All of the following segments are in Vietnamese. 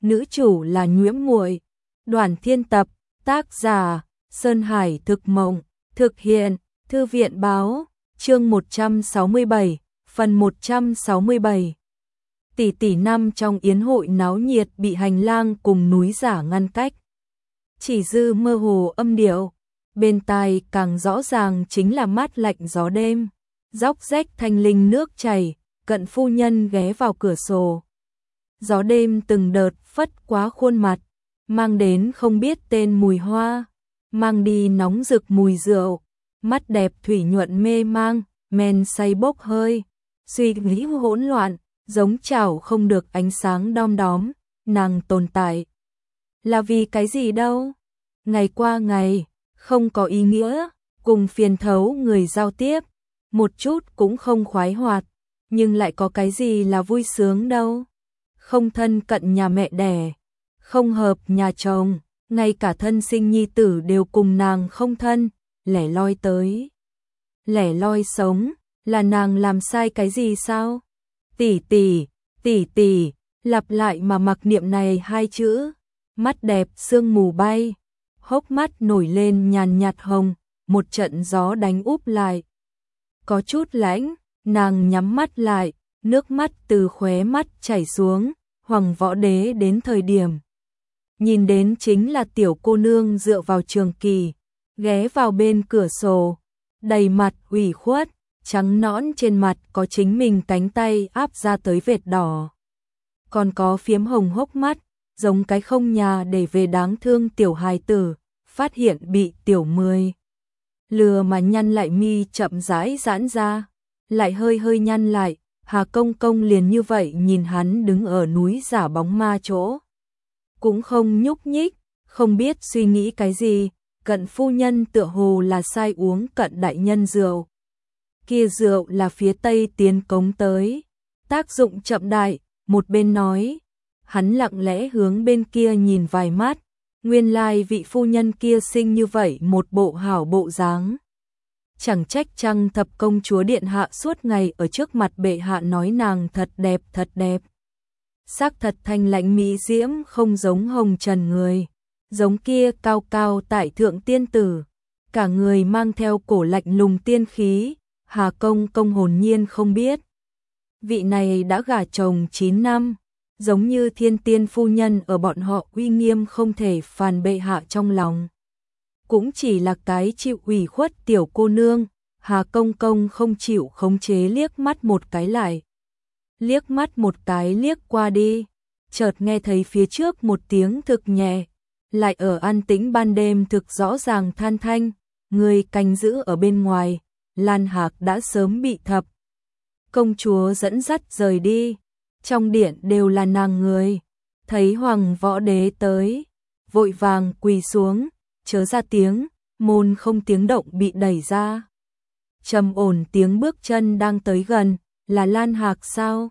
nữ chủ là Nhuễm Muội. Đoàn Thiên Tập, tác giả Sơn Hải Thực Mộng, thực hiện Thư viện Báo, chương 167, phần 167. Tỷ tỷ năm trong yến hội náo nhiệt bị hành lang cùng núi giả ngăn cách. Chỉ dư mơ hồ âm điệu, bên tai càng rõ ràng chính là mát lạnh gió đêm, róc rách thanh linh nước chảy, Cận phu nhân ghé vào cửa sổ. Gió đêm từng đợt phất quá khuôn mặt, mang đến không biết tên mùi hoa, mang đi nóng rực mùi rượu, mắt đẹp thủy nhuận mê mang, men say bốc hơi, suy nghĩ hỗn loạn, giống chảo không được ánh sáng đom đóm, nàng tồn tại. Là vì cái gì đâu? Ngày qua ngày, không có ý nghĩa, cùng phiền thấu người giao tiếp, một chút cũng không khoái hoạt, nhưng lại có cái gì là vui sướng đâu? Không thân cận nhà mẹ đẻ, không hợp nhà chồng, ngay cả thân sinh nhi tử đều cùng nàng không thân, lẻ loi tới. Lẻ loi sống, là nàng làm sai cái gì sao? Tỷ tỷ, lặp lại mà mặc niệm này hai chữ, mắt đẹp sương mù bay, hốc mắt nổi lên nhàn nhạt hồng, một trận gió đánh úp lại. Có chút lãnh, nàng nhắm mắt lại, nước mắt từ khóe mắt chảy xuống, Hoàng Võ Đế đến thời điểm. Nhìn đến chính là tiểu cô nương dựa vào trường kỳ, ghé vào bên cửa sổ, đầy mặt ủy khuất, trắng nõn trên mặt có chính mình cánh tay áp ra tới vệt đỏ. Còn có phiếm hồng hốc mắt, giống cái không nhà để về đáng thương tiểu hài tử, phát hiện bị tiểu Mười lừa mà nhăn lại mi chậm rãi giãn ra, lại hơi hơi nhăn lại, Hà Công Công liền như vậy nhìn hắn đứng ở núi giả bóng ma chỗ. Cũng không nhúc nhích, không biết suy nghĩ cái gì, Cận phu nhân tựa hồ là sai uống Cận đại nhân rượu. Kia rượu là phía tây tiến cống tới, tác dụng chậm đại, một bên nói, hắn lặng lẽ hướng bên kia nhìn vài mắt, nguyên lai vị phu nhân kia sinh như vậy một bộ hảo bộ dáng. Chẳng trách chăng thập công chúa điện hạ suốt ngày ở trước mặt bệ hạ nói nàng thật đẹp thật đẹp. Sắc thật thanh lãnh mỹ diễm không giống hồng trần người, giống kia cao cao tại thượng tiên tử, cả người mang theo cổ lạnh lùng tiên khí, Hà Công Công hồn nhiên không biết. Vị này đã gả chồng 9 năm, giống như thiên tiên phu nhân ở bọn họ uy nghiêm không thể phàn bệ hạ trong lòng. Cũng chỉ là cái chịu ủy khuất tiểu cô nương, Hà Công Công không chịu khống chế liếc mắt một cái lại. Liếc mắt một cái liếc qua đi, chợt nghe thấy phía trước một tiếng thực nhẹ, lại ở an tĩnh ban đêm thực rõ ràng than thanh, người canh giữ ở bên ngoài, Lan Hạc đã sớm bị thập. Công chúa dẫn dắt rời đi, trong điện đều là nàng người, thấy Hoàng Võ Đế tới, vội vàng quỳ xuống, chớ ra tiếng, môn không tiếng động bị đẩy ra. Trầm ổn tiếng bước chân đang tới gần, là Lan Hạc sao?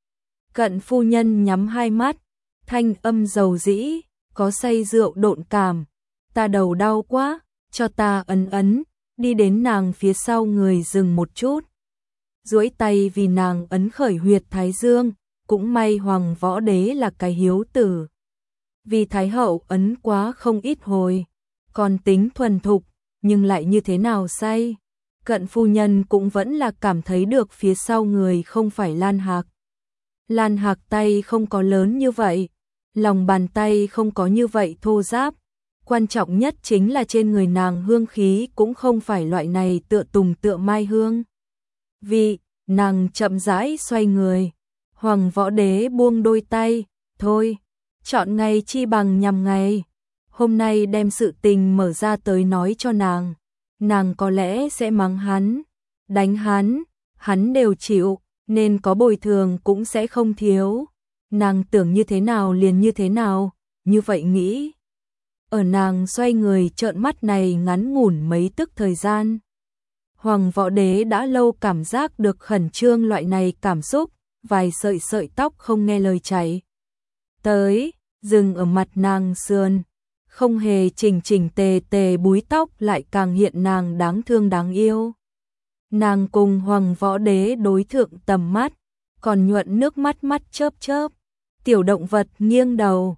Cận phu nhân nhắm hai mắt, thanh âm dầu dĩ, có say rượu độn cảm, ta đầu đau quá, cho ta ấn ấn, đi đến nàng phía sau người dừng một chút. Duỗi tay vì nàng ấn khởi huyệt thái dương, cũng may Hoàng Võ Đế là cái hiếu tử. Vì Thái hậu ấn quá không ít hồi, còn tính thuần thục, nhưng lại như thế nào say. Cận phu nhân cũng vẫn là cảm thấy được phía sau người không phải Lan Hạc. Lan Hạc tay không có lớn như vậy, lòng bàn tay không có như vậy thô ráp. Quan trọng nhất chính là trên người nàng hương khí cũng không phải loại này tựa tùng tựa mai hương. Vì, nàng chậm rãi xoay người, Hoàng Võ Đế buông đôi tay, thôi, chọn ngày chi bằng nhằm ngày. Hôm nay đem sự tình mở ra tới nói cho nàng có lẽ sẽ mắng hắn, đánh hắn đều chịu, nên có bồi thường cũng sẽ không thiếu. Nàng tưởng như thế nào liền như thế nào, như vậy nghĩ. Ở nàng xoay người trợn mắt này ngắn ngủn mấy tức thời gian. Hoàng Võ Đế đã lâu cảm giác được khẩn trương loại này cảm xúc, vài sợi tóc không nghe lời chảy tới, dừng ở mặt nàng sườn, không hề chỉnh tề búi tóc lại càng hiện nàng đáng thương đáng yêu. Nàng cùng Hoàng Võ Đế đối thượng tầm mắt, còn nhuận nước mắt chớp chớp. Tiểu động vật nghiêng đầu,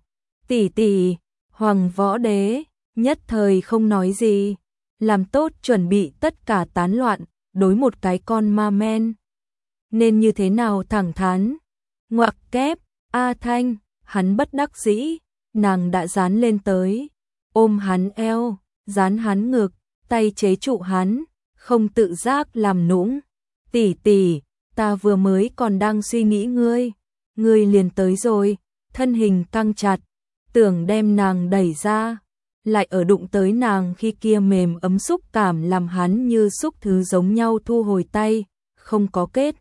tỷ tỷ, Hoàng Võ Đế, nhất thời không nói gì, làm tốt chuẩn bị tất cả tán loạn, đối một cái con ma men. Nên như thế nào thẳng thắn, ngoặc kép, A Thanh, hắn bất đắc dĩ, nàng đã dán lên tới, ôm hắn eo, dán hắn ngực, tay chế trụ hắn, không tự giác làm nũng. Tỷ tỷ, ta vừa mới còn đang suy nghĩ ngươi liền tới rồi, thân hình căng chặt, tưởng đem nàng đẩy ra, lại ở đụng tới nàng khi kia mềm ấm xúc cảm làm hắn như xúc thứ giống nhau thu hồi tay, không có kết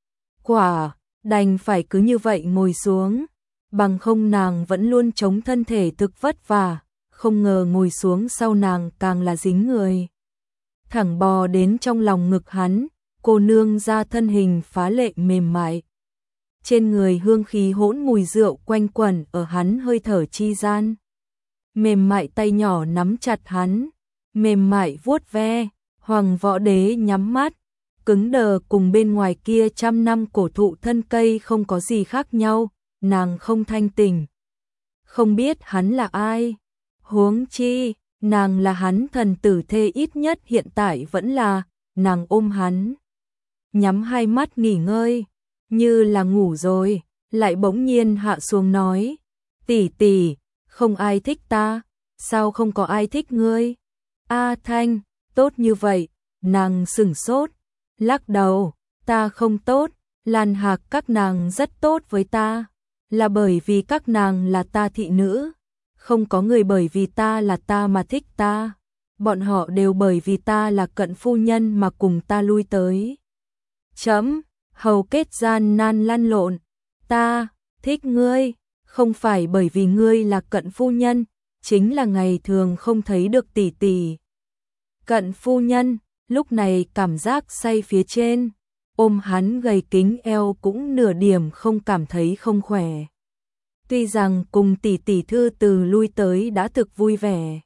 quả, đành phải cứ như vậy ngồi xuống, bằng không nàng vẫn luôn chống thân thể thực vất vả, không ngờ ngồi xuống sau nàng càng là dính người. Thẳng bò đến trong lòng ngực hắn, cô nương ra thân hình phá lệ mềm mại. Trên người hương khí hỗn mùi rượu quanh quẩn ở hắn hơi thở chi gian. Mềm mại tay nhỏ nắm chặt hắn, mềm mại vuốt ve, Hoàng Võ Đế nhắm mắt, cứng đờ cùng bên ngoài kia trăm năm cổ thụ thân cây không có gì khác nhau, nàng không thanh tỉnh. Không biết hắn là ai, huống chi, nàng là hắn thần tử thê ít nhất hiện tại vẫn là, nàng ôm hắn. Nhắm hai mắt nghỉ ngơi, như là ngủ rồi, lại bỗng nhiên hạ xuống nói, tỷ tỷ, không ai thích ta, sao không có ai thích ngươi? A Thanh, tốt như vậy, nàng sửng sốt, lắc đầu, ta không tốt, Lan Hạc các nàng rất tốt với ta, là bởi vì các nàng là ta thị nữ, không có người bởi vì ta là ta mà thích ta, bọn họ đều bởi vì ta là cận phu nhân mà cùng ta lui tới. Chấm, hầu kết gian nan lăn lộn, ta thích ngươi, không phải bởi vì ngươi là cận phu nhân, chính là ngày thường không thấy được tỷ tỷ. Cận phu nhân, lúc này cảm giác say phía trên, ôm hắn gầy kính eo cũng nửa điểm không cảm thấy không khỏe. Tuy rằng cùng tỷ tỷ thư từ lui tới đã thực vui vẻ,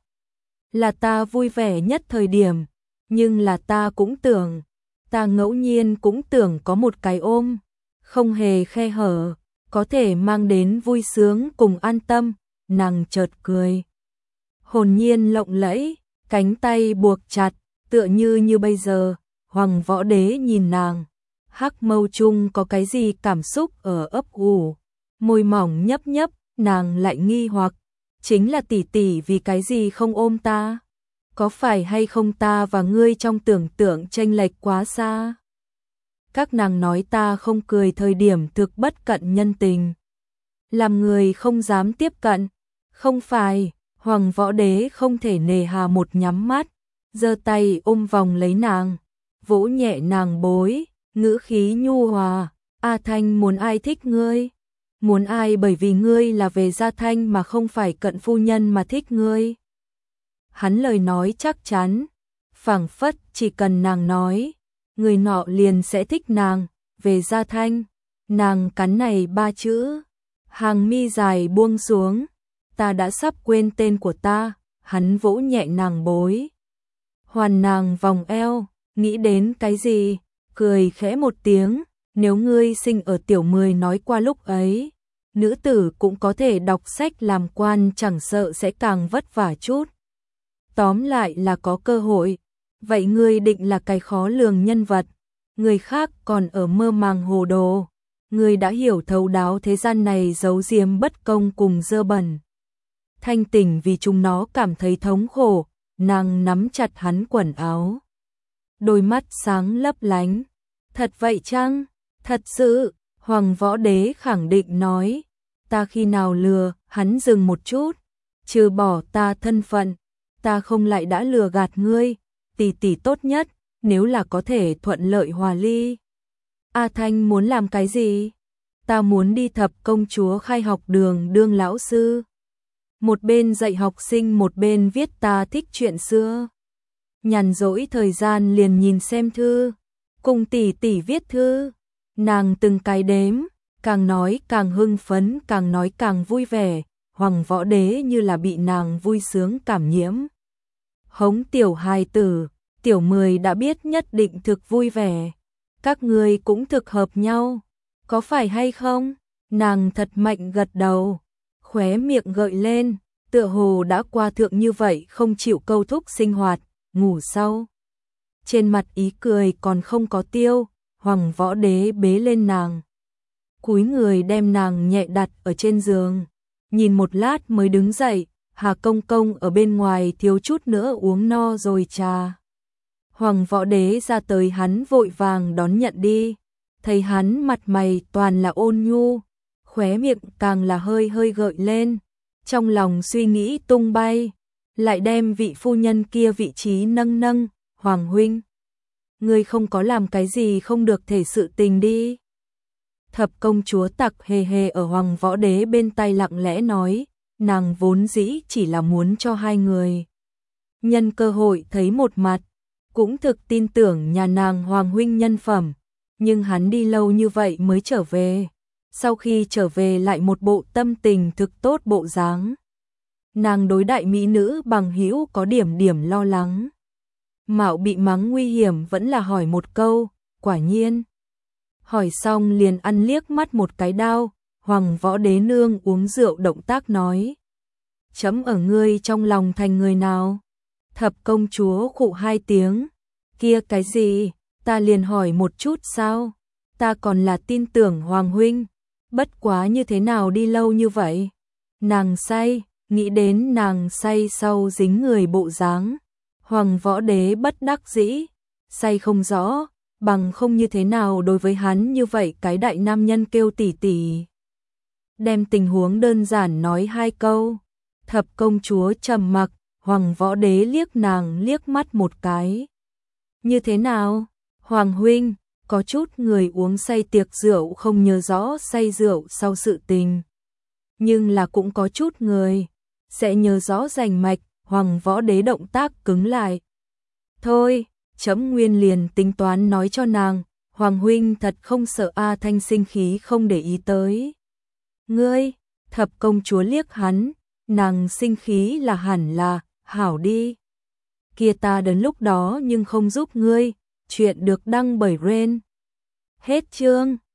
là ta vui vẻ nhất thời điểm, nhưng là ta cũng tưởng, ta ngẫu nhiên cũng tưởng có một cái ôm, không hề khe hở, có thể mang đến vui sướng cùng an tâm, nàng chợt cười. Hồn nhiên lộng lẫy, cánh tay buộc chặt, tựa như bây giờ, Hoàng Võ Đế nhìn nàng, hắc mâu chung có cái gì cảm xúc ở ấp ủ, môi mỏng nhấp nhấp, nàng lại nghi hoặc, chính là tỷ tỷ vì cái gì không ôm ta? Có phải hay không ta và ngươi trong tưởng tượng chênh lệch quá xa? Các nàng nói ta không cười thời điểm thực bất cận nhân tình, làm người không dám tiếp cận, không phải, Hoàng Võ Đế không thể nề hà một nhắm mắt, giơ tay ôm vòng lấy nàng, vỗ nhẹ nàng bối, ngữ khí nhu hòa, A Thanh muốn ai thích ngươi? Muốn ai bởi vì ngươi là về gia Thanh mà không phải cận phu nhân mà thích ngươi? Hắn lời nói chắc chắn, phảng phất chỉ cần nàng nói, người nọ liền sẽ thích nàng, về gia Thanh. Nàng cắn này ba chữ, hàng mi dài buông xuống, ta đã sắp quên tên của ta, hắn vỗ nhẹ nàng bối. Hoàn nàng vòng eo, nghĩ đến cái gì, cười khẽ một tiếng, nếu ngươi sinh ở tiểu 10 nói qua lúc ấy, nữ tử cũng có thể đọc sách làm quan chẳng sợ sẽ càng vất vả chút. Tóm lại là có cơ hội, vậy ngươi định là cái khó lường nhân vật, người khác còn ở mơ màng hồ đồ, ngươi đã hiểu thấu đáo thế gian này giấu giếm bất công cùng dơ bẩn. Thanh tỉnh vì chúng nó cảm thấy thống khổ, nàng nắm chặt hắn quần áo. Đôi mắt sáng lấp lánh, thật vậy chăng? Thật sự, Hoàng Võ Đế khẳng định nói, ta khi nào lừa, hắn dừng một chút, trừ bỏ ta thân phận, ta không lại đã lừa gạt ngươi, tỷ tỷ tốt nhất, nếu là có thể thuận lợi hòa ly. A Thanh muốn làm cái gì? Ta muốn đi thập công chúa khai học đường đương lão sư. Một bên dạy học sinh một bên viết ta thích chuyện xưa. Nhàn rỗi thời gian liền nhìn xem thư, cùng tỷ tỷ viết thư. Nàng từng cái đếm, càng nói càng hưng phấn, càng nói càng vui vẻ, Hoàng Võ Đế như là bị nàng vui sướng cảm nhiễm. Hống tiểu hài tử, tiểu 10 đã biết nhất định thực vui vẻ. Các ngươi cũng thực hợp nhau, có phải hay không? Nàng thật mạnh gật đầu, khóe miệng gợi lên, tựa hồ đã qua thượng như vậy không chịu câu thúc sinh hoạt, ngủ sau. Trên mặt ý cười còn không có tiêu, Hoàng Võ Đế bế lên nàng. Cúi người đem nàng nhẹ đặt ở trên giường, nhìn một lát mới đứng dậy, Hà Công Công ở bên ngoài thiếu chút nữa uống no rồi trà. Hoàng Võ Đế ra tới hắn vội vàng đón nhận đi, thấy hắn mặt mày toàn là ôn nhu, khóe miệng càng là hơi hơi gợi lên, trong lòng suy nghĩ tung bay, lại đem vị phu nhân kia vị trí nâng nâng, Hoàng huynh, ngươi không có làm cái gì không được thể sự tình đi. Thập công chúa Tặc hề hề ở Hoàng Võ Đế bên tai lặng lẽ nói, nàng vốn dĩ chỉ là muốn cho hai người nhân cơ hội thấy một mặt, cũng thực tin tưởng nhà nàng Hoàng huynh nhân phẩm, nhưng hắn đi lâu như vậy mới trở về, sau khi trở về lại một bộ tâm tình thực tốt bộ dáng. Nàng đối đại mỹ nữ bằng hữu có điểm lo lắng. Mạo bị mắng nguy hiểm vẫn là hỏi một câu, quả nhiên. Hỏi xong liền ăn liếc mắt một cái đao, Hoàng Võ Đế nương uống rượu động tác nói. Chấm ở ngươi trong lòng thành người nào? Thập công chúa khụ hai tiếng, kia cái gì, ta liền hỏi một chút sao? Ta còn là tin tưởng Hoàng huynh, bất quá như thế nào đi lâu như vậy? Nàng say, nghĩ đến nàng say sau dính người bộ dáng. Hoàng Võ Đế bất đắc dĩ, say không rõ, bằng không như thế nào đối với hắn như vậy cái đại nam nhân kêu tỷ tỷ. Đem tình huống đơn giản nói hai câu, thập công chúa trầm mặc, Hoàng Võ Đế liếc nàng liếc mắt một cái. Như thế nào? Hoàng huynh, có chút người uống say tiệc rượu không nhớ rõ say rượu sau sự tình. Nhưng là cũng có chút người sẽ nhớ rõ rành mạch, Hoàng Võ Đế động tác cứng lại. Thôi, chấm nguyên liền tính toán nói cho nàng, Hoàng huynh thật không sợ A Thanh sinh khí không để ý tới. Ngươi, thập công chúa liếc hắn, nàng sinh khí là hẳn là, hảo đi. Kia ta đến lúc đó nhưng không giúp ngươi, chuyện được đăng bởi Ren. Hết chương.